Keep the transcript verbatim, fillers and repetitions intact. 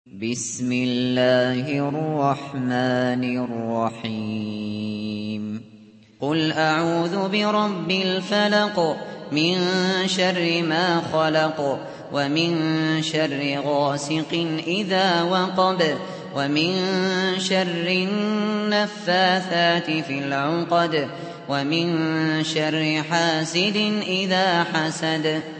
بسم الله الرحمن الرحيم قل أعوذ برب الفلق من شر ما خلق ومن شر غاسق إذا وقب ومن شر النفاثات في العقد ومن شر حاسد إذا حسد